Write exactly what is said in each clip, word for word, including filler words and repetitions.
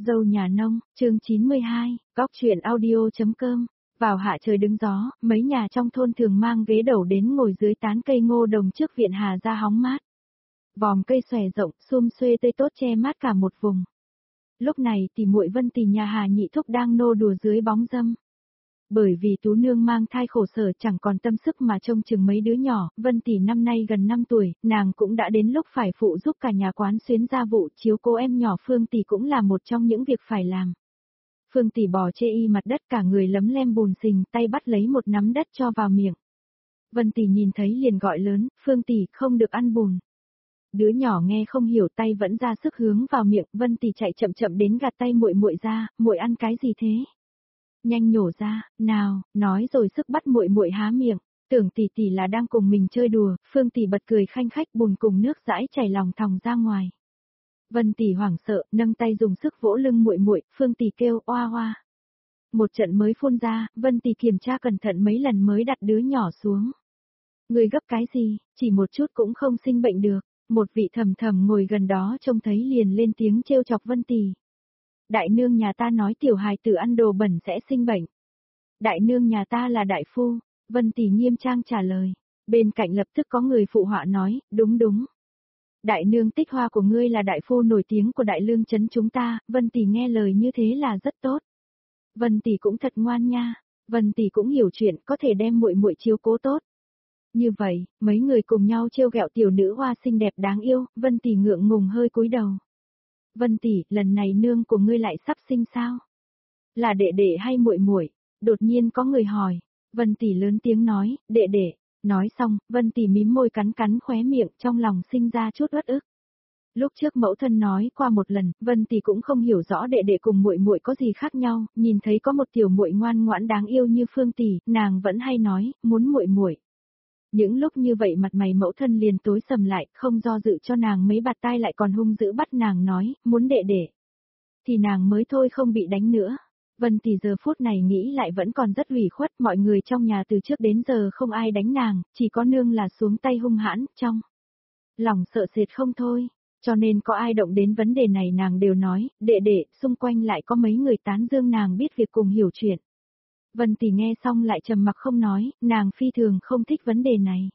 Dâu nhà nông, chương chín mươi hai, góc chuyện audio.com. Vào hạ trời đứng gió, mấy nhà trong thôn thường mang ghế đầu đến ngồi dưới tán cây ngô đồng trước viện Hà ra hóng mát. Vòm cây xòe rộng, sum xuê tươi tốt che mát cả một vùng. Lúc này thì muội Vân Tì nhà Hà Nhị Thúc đang nô đùa dưới bóng râm. Bởi vì Tú Nương mang thai khổ sở chẳng còn tâm sức mà trông chừng mấy đứa nhỏ, Vân Tì năm nay gần năm tuổi, nàng cũng đã đến lúc phải phụ giúp cả nhà quán xuyến gia vụ, chiếu cố em nhỏ Phương Tì cũng là một trong những việc phải làm. Phương Tì bò chê y mặt đất cả người lấm lem bùn xình, tay bắt lấy một nắm đất cho vào miệng. Vân Tì nhìn thấy liền gọi lớn, Phương Tì không được ăn bùn. Đứa nhỏ nghe không hiểu tay vẫn ra sức hướng vào miệng, Vân Tì chạy chậm chậm đến gạt tay muội muội ra, muội ăn cái gì thế? Nhanh nhổ ra, nào, nói rồi sức bắt muội muội há miệng, tưởng tỷ tỷ là đang cùng mình chơi đùa, Phương Tì bật cười khanh khách bùn cùng nước dãi chảy lòng thòng ra ngoài. Vân Tì hoảng sợ, nâng tay dùng sức vỗ lưng muội muội, Phương Tì kêu oa oa. Một trận mới phun ra, Vân Tì kiểm tra cẩn thận mấy lần mới đặt đứa nhỏ xuống. Người gấp cái gì, chỉ một chút cũng không sinh bệnh được. Một vị thầm thầm ngồi gần đó trông thấy liền lên tiếng trêu chọc Vân Tì. Đại nương nhà ta nói tiểu hài tử ăn đồ bẩn sẽ sinh bệnh. Đại nương nhà ta là đại phu, Vân Tì nghiêm trang trả lời. Bên cạnh lập tức có người phụ họa nói, đúng đúng. Đại nương Tích Hoa của ngươi là đại phu nổi tiếng của đại lương trấn chúng ta, Vân Tì nghe lời như thế là rất tốt. Vân Tì cũng thật ngoan nha, Vân Tì cũng hiểu chuyện, có thể đem muội muội chiếu cố tốt. Như vậy, mấy người cùng nhau trêu ghẹo tiểu nữ hoa xinh đẹp đáng yêu, Vân Tì ngượng ngùng hơi cúi đầu. Vân Tì, lần này nương của ngươi lại sắp sinh sao? Là đệ đệ hay muội muội? Đột nhiên có người hỏi. Vân Tì lớn tiếng nói, đệ đệ. Nói xong, Vân Tì mím môi cắn cắn khóe miệng, trong lòng sinh ra chút uất ức. Lúc trước mẫu thân nói qua một lần, Vân Tì cũng không hiểu rõ đệ đệ cùng muội muội có gì khác nhau, nhìn thấy có một tiểu muội ngoan ngoãn đáng yêu như Phương Tì, nàng vẫn hay nói, muốn muội muội. Những lúc như vậy mặt mày mẫu thân liền tối sầm lại, không do dự cho nàng mấy bạt tai lại còn hung dữ bắt nàng nói, muốn đệ đệ. Thì nàng mới thôi không bị đánh nữa. Vân Tì giờ phút này nghĩ lại vẫn còn rất ủy khuất, mọi người trong nhà từ trước đến giờ không ai đánh nàng, chỉ có nương là xuống tay hung hãn, trong lòng sợ sệt không thôi. Cho nên có ai động đến vấn đề này nàng đều nói, đệ đệ, xung quanh lại có mấy người tán dương nàng biết việc cùng hiểu chuyện. Vân Tì nghe xong lại trầm mặc không nói, nàng phi thường không thích vấn đề này.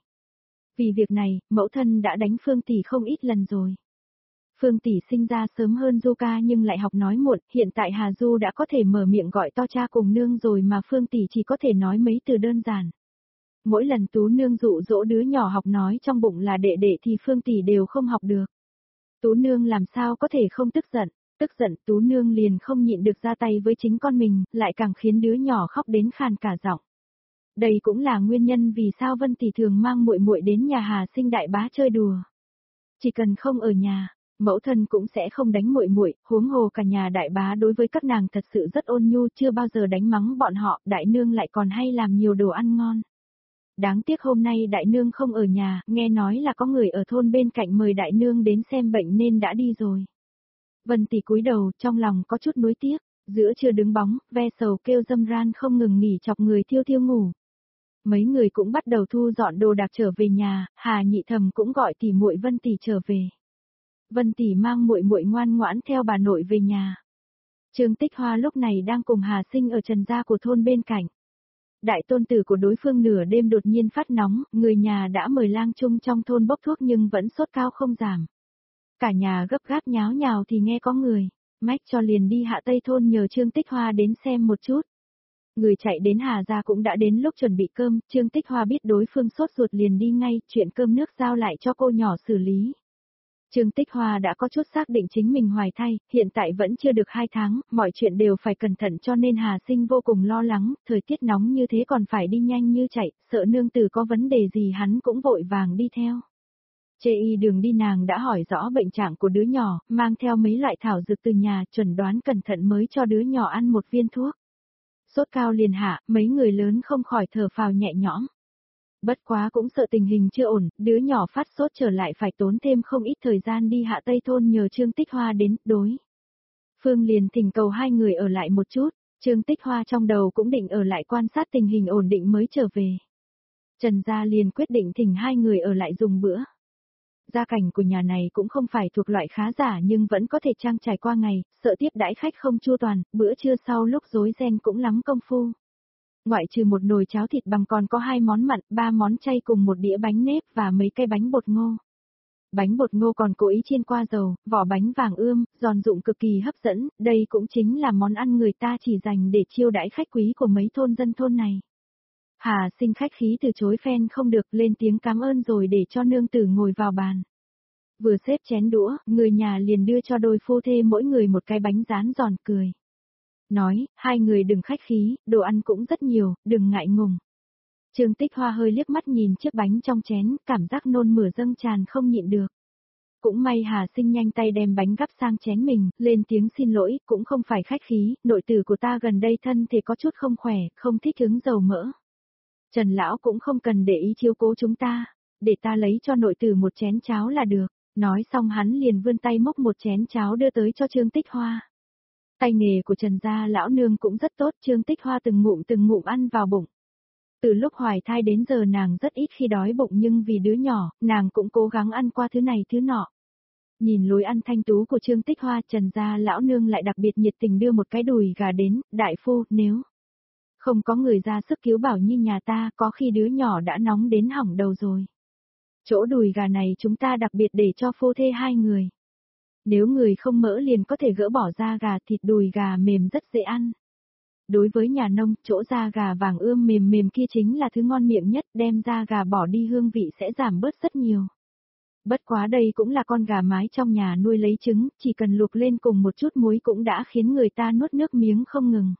Vì việc này, mẫu thân đã đánh Phương Tì không ít lần rồi. Phương Tì sinh ra sớm hơn Du Ca nhưng lại học nói muộn, hiện tại Hà Du đã có thể mở miệng gọi to cha cùng nương rồi mà Phương Tì chỉ có thể nói mấy từ đơn giản. Mỗi lần Tú Nương dụ dỗ đứa nhỏ học nói trong bụng là đệ đệ thì Phương Tì đều không học được. Tú Nương làm sao có thể không tức giận. Tức giận Tú Nương liền không nhịn được ra tay với chính con mình, lại càng khiến đứa nhỏ khóc đến khàn cả giọng. Đây cũng là nguyên nhân vì sao Vân Tì thường mang muội muội đến nhà Hà Sinh đại bá chơi đùa. Chỉ cần không ở nhà, mẫu thân cũng sẽ không đánh muội muội, huống hồ cả nhà đại bá đối với các nàng thật sự rất ôn nhu, chưa bao giờ đánh mắng bọn họ, đại nương lại còn hay làm nhiều đồ ăn ngon. Đáng tiếc hôm nay đại nương không ở nhà, nghe nói là có người ở thôn bên cạnh mời đại nương đến xem bệnh nên đã đi rồi. Vân Tì cúi đầu, trong lòng có chút nuối tiếc, giữa trưa đứng bóng, ve sầu kêu râm ran không ngừng nghỉ chọc người thiêu thiêu ngủ. Mấy người cũng bắt đầu thu dọn đồ đạc trở về nhà, Hà Nhị Thầm cũng gọi tỷ muội Vân Tì trở về. Vân Tì mang muội muội ngoan ngoãn theo bà nội về nhà. Trương Tích Hoa lúc này đang cùng Hà Sinh ở trần gia của thôn bên cạnh. Đại tôn tử của đối phương nửa đêm đột nhiên phát nóng, người nhà đã mời lang chung trong thôn bốc thuốc nhưng vẫn sốt cao không giảm. Cả nhà gấp gáp nháo nhào thì nghe có người, mách cho liền đi hạ tây thôn nhờ Trương Tích Hoa đến xem một chút. Người chạy đến Hà gia cũng đã đến lúc chuẩn bị cơm, Trương Tích Hoa biết đối phương sốt ruột liền đi ngay, chuyện cơm nước giao lại cho cô nhỏ xử lý. Trương Tích Hoa đã có chút xác định chính mình hoài thai, hiện tại vẫn chưa được hai tháng, mọi chuyện đều phải cẩn thận cho nên Hà Sinh vô cùng lo lắng, thời tiết nóng như thế còn phải đi nhanh như chạy, sợ nương tử có vấn đề gì hắn cũng vội vàng đi theo. Chê y đường đi nàng đã hỏi rõ bệnh trạng của đứa nhỏ, mang theo mấy loại thảo dược từ nhà, chuẩn đoán cẩn thận mới cho đứa nhỏ ăn một viên thuốc. Sốt cao liền hạ, mấy người lớn không khỏi thở phào nhẹ nhõm. Bất quá cũng sợ tình hình chưa ổn, đứa nhỏ phát sốt trở lại phải tốn thêm không ít thời gian đi hạ tây thôn nhờ Trương Tích Hoa đến, đối. Phương liền thỉnh cầu hai người ở lại một chút, Trương Tích Hoa trong đầu cũng định ở lại quan sát tình hình ổn định mới trở về. Trần gia liền quyết định thỉnh hai người ở lại dùng bữa. Gia cảnh của nhà này cũng không phải thuộc loại khá giả nhưng vẫn có thể trang trải qua ngày, sợ tiếp đãi khách không chu toàn, bữa trưa sau lúc rối ren cũng lắm công phu. Ngoại trừ một nồi cháo thịt bằm còn có hai món mặn, ba món chay cùng một đĩa bánh nếp và mấy cây bánh bột ngô. Bánh bột ngô còn cố ý chiên qua dầu, vỏ bánh vàng ươm, giòn rụm cực kỳ hấp dẫn, đây cũng chính là món ăn người ta chỉ dành để chiêu đãi khách quý của mấy thôn dân thôn này. Hà Sinh khách khí từ chối phen không được, lên tiếng cảm ơn rồi để cho nương tử ngồi vào bàn. Vừa xếp chén đũa, người nhà liền đưa cho đôi phu thê mỗi người một cái bánh rán giòn cười. Nói, hai người đừng khách khí, đồ ăn cũng rất nhiều, đừng ngại ngùng. Trương Tích Hoa hơi liếc mắt nhìn chiếc bánh trong chén, cảm giác nôn mửa dâng tràn không nhịn được. Cũng may Hà Sinh nhanh tay đem bánh gắp sang chén mình, lên tiếng xin lỗi, cũng không phải khách khí, nội tử của ta gần đây thân thể có chút không khỏe, không thích ứng dầu mỡ. Trần Lão cũng không cần để ý chiếu cố chúng ta, để ta lấy cho nội tử một chén cháo là được. Nói xong hắn liền vươn tay múc một chén cháo đưa tới cho Trương Tích Hoa. Tay nghề của Trần gia lão nương cũng rất tốt, Trương Tích Hoa từng ngụm từng ngụm ăn vào bụng. Từ lúc hoài thai đến giờ nàng rất ít khi đói bụng nhưng vì đứa nhỏ, nàng cũng cố gắng ăn qua thứ này thứ nọ. Nhìn lối ăn thanh tú của Trương Tích Hoa, Trần gia lão nương lại đặc biệt nhiệt tình đưa một cái đùi gà đến, đại phu, nếu không có người ra sức cứu bảo như nhà ta, có khi đứa nhỏ đã nóng đến hỏng đầu rồi. Chỗ đùi gà này chúng ta đặc biệt để cho phu thê hai người. Nếu người không mỡ liền có thể gỡ bỏ da gà, thịt đùi gà mềm rất dễ ăn. Đối với nhà nông, chỗ da gà vàng ươm mềm mềm kia chính là thứ ngon miệng nhất, đem da gà bỏ đi hương vị sẽ giảm bớt rất nhiều. Bất quá đây cũng là con gà mái trong nhà nuôi lấy trứng, chỉ cần luộc lên cùng một chút muối cũng đã khiến người ta nuốt nước miếng không ngừng.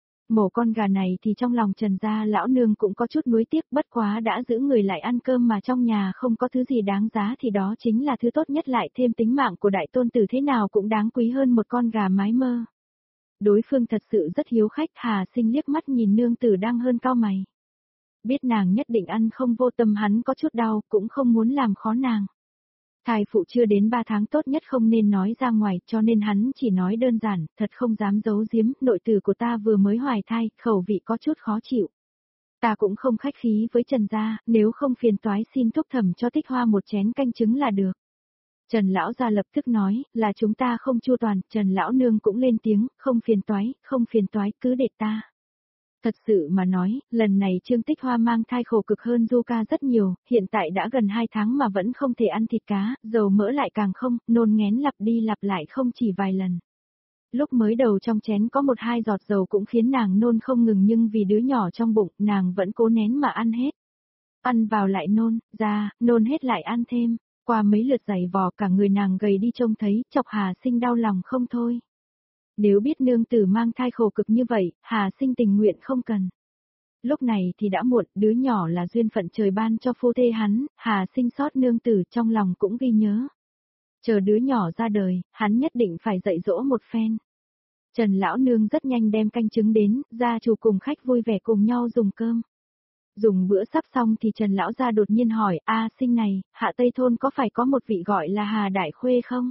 Mổ con gà này thì trong lòng Trần gia lão nương cũng có chút nuối tiếc, bất quá đã giữ người lại ăn cơm mà trong nhà không có thứ gì đáng giá thì đó chính là thứ tốt nhất, lại thêm tính mạng của đại tôn tử thế nào cũng đáng quý hơn một con gà mái mơ. Đối phương thật sự rất hiếu khách, Hà Sinh liếc mắt nhìn nương tử đang hơn cau mày. Biết nàng nhất định ăn không vô, tâm hắn có chút đau, cũng không muốn làm khó nàng. Thai phụ chưa đến ba tháng tốt nhất không nên nói ra ngoài, cho nên hắn chỉ nói đơn giản, thật không dám giấu giếm, nội tử của ta vừa mới hoài thai, khẩu vị có chút khó chịu. Ta cũng không khách khí với Trần gia, nếu không phiền toái xin thúc thẩm cho Tích Hoa một chén canh trứng là được. Trần lão gia lập tức nói, là chúng ta không chu toàn, Trần lão nương cũng lên tiếng, không phiền toái, không phiền toái, cứ để ta. Thật sự mà nói, lần này Trương Tích Hoa mang thai khổ cực hơn Du Ca rất nhiều, hiện tại đã gần hai tháng mà vẫn không thể ăn thịt cá, dầu mỡ lại càng không, nôn ngén lặp đi lặp lại không chỉ vài lần. Lúc mới đầu trong chén có một hai giọt dầu cũng khiến nàng nôn không ngừng, nhưng vì đứa nhỏ trong bụng, nàng vẫn cố nén mà ăn hết. Ăn vào lại nôn, ra, nôn hết lại ăn thêm, qua mấy lượt giày vò cả người nàng gầy đi trông thấy, chọc Hà Sinh đau lòng không thôi. Nếu biết nương tử mang thai khổ cực như vậy, Hà Sinh tình nguyện không cần. Lúc này thì đã muộn, đứa nhỏ là duyên phận trời ban cho phu thê hắn, Hà Sinh xót nương tử trong lòng cũng ghi nhớ. Chờ đứa nhỏ ra đời, hắn nhất định phải dạy dỗ một phen. Trần lão nương rất nhanh đem canh trứng đến, gia chủ cùng khách vui vẻ cùng nhau dùng cơm. Dùng bữa sắp xong thì Trần lão gia đột nhiên hỏi, a Sinh này, hạ Tây Thôn có phải có một vị gọi là Hà Đại Khuê không?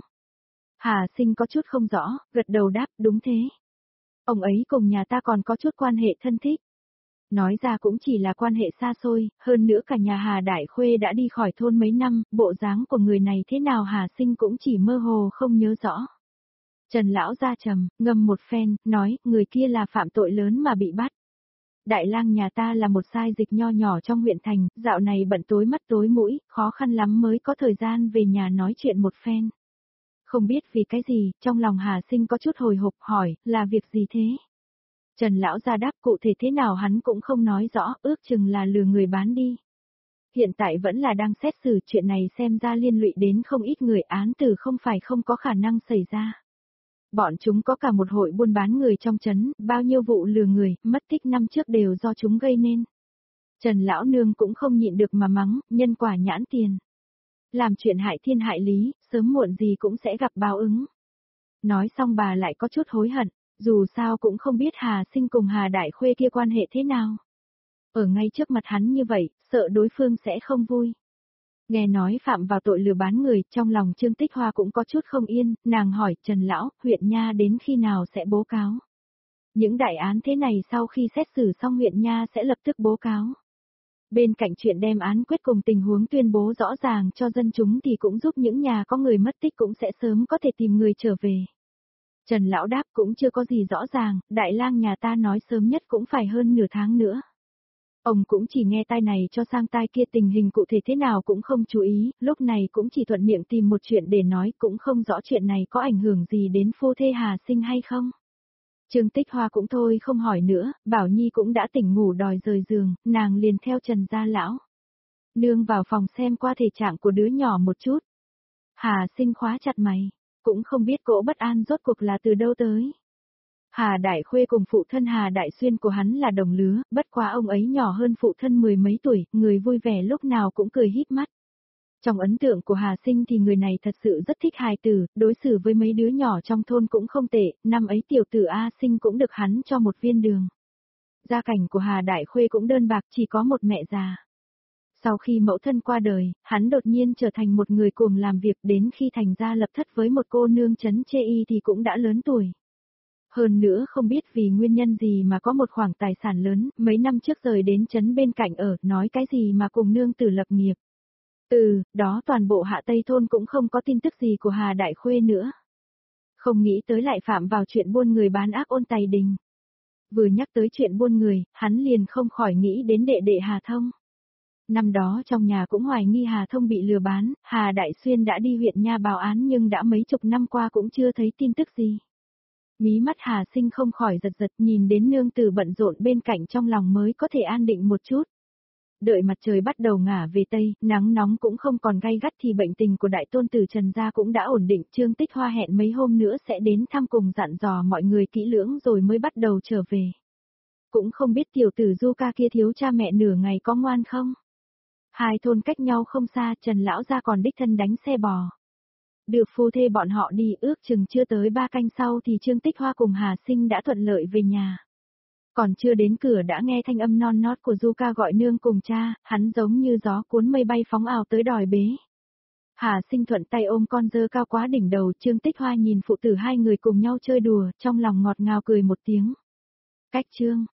Hà Sinh có chút không rõ, gật đầu đáp, đúng thế. Ông ấy cùng nhà ta còn có chút quan hệ thân thích. Nói ra cũng chỉ là quan hệ xa xôi, hơn nữa cả nhà Hà Đại Khuê đã đi khỏi thôn mấy năm, bộ dáng của người này thế nào Hà Sinh cũng chỉ mơ hồ không nhớ rõ. Trần lão gia trầm, ngâm một phen, nói, người kia là phạm tội lớn mà bị bắt. Đại lang nhà ta là một sai dịch nho nhỏ trong huyện thành, dạo này bận tối mắt tối mũi, khó khăn lắm mới có thời gian về nhà nói chuyện một phen. Không biết vì cái gì, trong lòng Hà Sinh có chút hồi hộp hỏi, là việc gì thế? Trần lão gia đáp cụ thể thế nào hắn cũng không nói rõ, ước chừng là lừa người bán đi. Hiện tại vẫn là đang xét xử, chuyện này xem ra liên lụy đến không ít người, án tử không phải không có khả năng xảy ra. Bọn chúng có cả một hội buôn bán người trong trấn, bao nhiêu vụ lừa người, mất tích năm trước đều do chúng gây nên. Trần lão nương cũng không nhịn được mà mắng, nhân quả nhãn tiền. Làm chuyện hại thiên hại lý, sớm muộn gì cũng sẽ gặp báo ứng. Nói xong bà lại có chút hối hận, dù sao cũng không biết Hà Sinh cùng Hà Đại Khuê kia quan hệ thế nào. Ở ngay trước mặt hắn như vậy, sợ đối phương sẽ không vui. Nghe nói phạm vào tội lừa bán người, trong lòng Trương Tích Hoa cũng có chút không yên, nàng hỏi Trần Lão, huyện Nha đến khi nào sẽ bố cáo? Những đại án thế này sau khi xét xử xong huyện Nha sẽ lập tức bố cáo. Bên cạnh chuyện đem án quyết cùng tình huống tuyên bố rõ ràng cho dân chúng thì cũng giúp những nhà có người mất tích cũng sẽ sớm có thể tìm người trở về. Trần Lão đáp cũng chưa có gì rõ ràng, đại lang nhà ta nói sớm nhất cũng phải hơn nửa tháng nữa. Ông cũng chỉ nghe tai này cho sang tai kia, tình hình cụ thể thế nào cũng không chú ý, lúc này cũng chỉ thuận miệng tìm một chuyện để nói, cũng không rõ chuyện này có ảnh hưởng gì đến phu thê Hà Sinh hay không. Trương Tích Hoa cũng thôi không hỏi nữa, Bảo Nhi cũng đã tỉnh ngủ đòi rời giường, nàng liền theo Trần gia lão nương vào phòng xem qua thể trạng của đứa nhỏ một chút. Hà Sinh khóa chặt mày, cũng không biết cỗ bất an rốt cuộc là từ đâu tới. Hà Đại Khuê cùng phụ thân Hà Đại Xuyên của hắn là đồng lứa, bất quá ông ấy nhỏ hơn phụ thân mười mấy tuổi, người vui vẻ lúc nào cũng cười híp mắt. Trong ấn tượng của Hà Sinh thì người này thật sự rất thích hài tử, đối xử với mấy đứa nhỏ trong thôn cũng không tệ, năm ấy tiểu tử A Sinh cũng được hắn cho một viên đường. Gia cảnh của Hà Đại Khuê cũng đơn bạc, chỉ có một mẹ già. Sau khi mẫu thân qua đời, hắn đột nhiên trở thành một người cuồng làm việc, đến khi thành ra lập thất với một cô nương trấn Chê Y thì cũng đã lớn tuổi. Hơn nữa không biết vì nguyên nhân gì mà có một khoản tài sản lớn, mấy năm trước rời đến trấn bên cạnh ở, nói cái gì mà cùng nương tử lập nghiệp. Ừ, đó toàn bộ Hạ Tây Thôn cũng không có tin tức gì của Hà Đại Khuê nữa. Không nghĩ tới lại phạm vào chuyện buôn người bán ác Ôn Tài Đình. Vừa nhắc tới chuyện buôn người, hắn liền không khỏi nghĩ đến đệ đệ Hà Thông. Năm đó trong nhà cũng hoài nghi Hà Thông bị lừa bán, Hà Đại Xuyên đã đi huyện nha báo án nhưng đã mấy chục năm qua cũng chưa thấy tin tức gì. Mí mắt Hà Sinh không khỏi giật giật, nhìn đến nương tử bận rộn bên cạnh trong lòng mới có thể an định một chút. Đợi mặt trời bắt đầu ngả về Tây, nắng nóng cũng không còn gay gắt thì bệnh tình của đại tôn tử Trần gia cũng đã ổn định. Trương Tích Hoa hẹn mấy hôm nữa sẽ đến thăm cùng dặn dò mọi người kỹ lưỡng rồi mới bắt đầu trở về. Cũng không biết tiểu tử Du Ca kia thiếu cha mẹ nửa ngày có ngoan không? Hai thôn cách nhau không xa, Trần lão gia còn đích thân đánh xe bò. Được phu thê bọn họ đi, ước chừng chưa tới ba canh sau thì Trương Tích Hoa cùng Hà Sinh đã thuận lợi về nhà. Còn chưa đến cửa đã nghe thanh âm non nót của Du Ca gọi nương cùng cha, hắn giống như gió cuốn mây bay phóng ào tới đòi bế. Hà Sinh thuận tay ôm con dơ cao quá đỉnh đầu, Trương Tích Hoa nhìn phụ tử hai người cùng nhau chơi đùa, trong lòng ngọt ngào cười một tiếng. Cách Trương